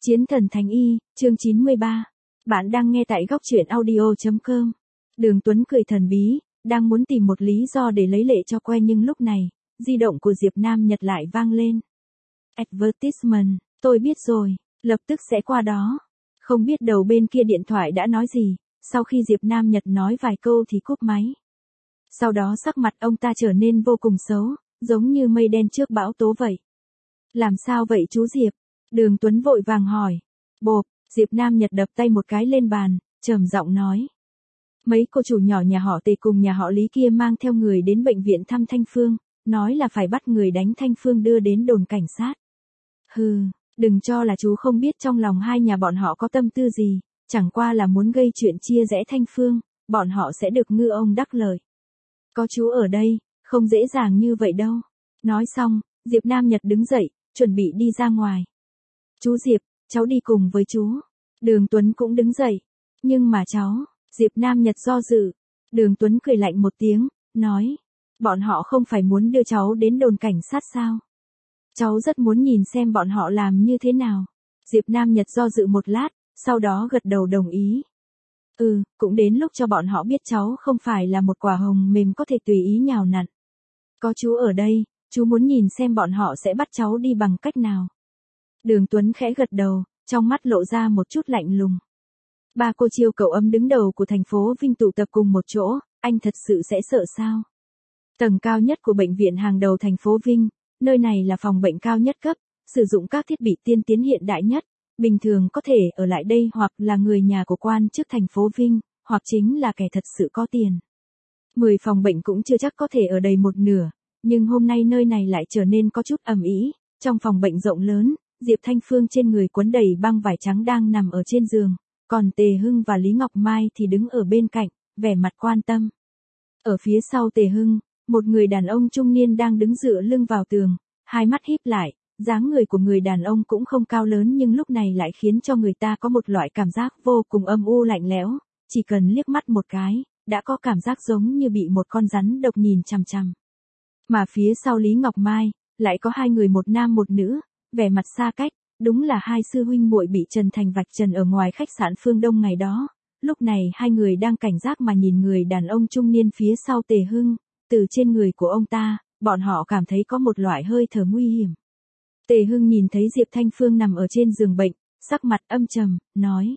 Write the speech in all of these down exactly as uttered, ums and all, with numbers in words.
Chiến thần Thánh Y, chương chín mươi ba. Bạn đang nghe tại góc truyện audio chấm com. Đường Tuấn cười thần bí, đang muốn tìm một lý do để lấy lệ cho que nhưng lúc này, di động của Diệp Nam Nhật lại vang lên. Advertisement, tôi biết rồi, lập tức sẽ qua đó. Không biết đầu bên kia điện thoại đã nói gì, sau khi Diệp Nam Nhật nói vài câu thì cúp máy. Sau đó sắc mặt ông ta trở nên vô cùng xấu, giống như mây đen trước bão tố vậy. Làm sao vậy chú Diệp? Đường Tuấn vội vàng hỏi. Bộp, Diệp Nam Nhật đập tay một cái lên bàn, trầm giọng nói. Mấy cô chủ nhỏ nhà họ Tề cùng nhà họ Lý kia mang theo người đến bệnh viện thăm Thanh Phương, nói là phải bắt người đánh Thanh Phương đưa đến đồn cảnh sát. Hừ, đừng cho là chú không biết trong lòng hai nhà bọn họ có tâm tư gì, chẳng qua là muốn gây chuyện chia rẽ Thanh Phương, bọn họ sẽ được ngư ông đắc lợi. Có chú ở đây, không dễ dàng như vậy đâu. Nói xong, Diệp Nam Nhật đứng dậy, chuẩn bị đi ra ngoài. Chú Diệp, cháu đi cùng với chú. Đường Tuấn cũng đứng dậy. Nhưng mà cháu, Diệp Nam Nhật do dự. Đường Tuấn cười lạnh một tiếng, nói. Bọn họ không phải muốn đưa cháu đến đồn cảnh sát sao? Cháu rất muốn nhìn xem bọn họ làm như thế nào. Diệp Nam Nhật do dự một lát, sau đó gật đầu đồng ý. Ừ, cũng đến lúc cho bọn họ biết cháu không phải là một quả hồng mềm có thể tùy ý nhào nặn. Có chú ở đây, chú muốn nhìn xem bọn họ sẽ bắt cháu đi bằng cách nào. Đường Tuấn khẽ gật đầu, trong mắt lộ ra một chút lạnh lùng. Ba cô chiêu cậu ấm đứng đầu của thành phố Vinh tụ tập cùng một chỗ, anh thật sự sẽ sợ sao? Tầng cao nhất của bệnh viện hàng đầu thành phố Vinh, nơi này là phòng bệnh cao nhất cấp, sử dụng các thiết bị tiên tiến hiện đại nhất, bình thường có thể ở lại đây hoặc là người nhà của quan chức thành phố Vinh, hoặc chính là kẻ thật sự có tiền. Mười phòng bệnh cũng chưa chắc có thể ở đầy một nửa, nhưng hôm nay nơi này lại trở nên có chút ầm ĩ. Trong phòng bệnh rộng lớn, Diệp Thanh Phương trên người quấn đầy băng vải trắng đang nằm ở trên giường, còn Tề Hưng và Lý Ngọc Mai thì đứng ở bên cạnh, vẻ mặt quan tâm. Ở phía sau Tề Hưng, một người đàn ông trung niên đang đứng dựa lưng vào tường, hai mắt híp lại, dáng người của người đàn ông cũng không cao lớn nhưng lúc này lại khiến cho người ta có một loại cảm giác vô cùng âm u lạnh lẽo, chỉ cần liếc mắt một cái, đã có cảm giác giống như bị một con rắn độc nhìn chằm chằm. Mà phía sau Lý Ngọc Mai, lại có hai người một nam một nữ, vẻ mặt xa cách, đúng là hai sư huynh muội bị Trần Thành vạch trần ở ngoài khách sạn Phương Đông ngày đó. Lúc này hai người đang cảnh giác mà nhìn người đàn ông trung niên phía sau Tề Hưng, từ trên người của ông ta, bọn họ cảm thấy có một loại hơi thở nguy hiểm. Tề Hưng nhìn thấy Diệp Thanh Phương nằm ở trên giường bệnh, sắc mặt âm trầm, nói.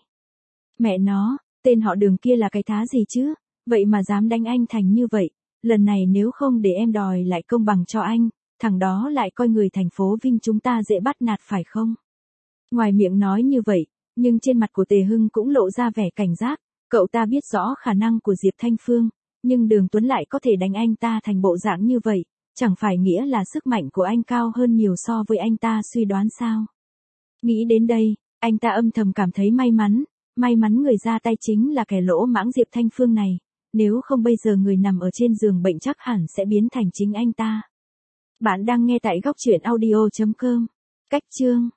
Mẹ nó, tên họ Đường kia là cái thá gì chứ, vậy mà dám đánh anh Thành như vậy, lần này nếu không để em đòi lại công bằng cho anh, thằng đó lại coi người thành phố Vinh chúng ta dễ bắt nạt phải không? Ngoài miệng nói như vậy, nhưng trên mặt của Tề Hưng cũng lộ ra vẻ cảnh giác, cậu ta biết rõ khả năng của Diệp Thanh Phương, nhưng Đường Tuấn lại có thể đánh anh ta thành bộ dạng như vậy, chẳng phải nghĩa là sức mạnh của anh cao hơn nhiều so với anh ta suy đoán sao? Nghĩ đến đây, anh ta âm thầm cảm thấy may mắn, may mắn người ra tay chính là kẻ lỗ mãng Diệp Thanh Phương này, nếu không bây giờ người nằm ở trên giường bệnh chắc hẳn sẽ biến thành chính anh ta. Bạn đang nghe tại góc truyện audio chấm com. Cách chương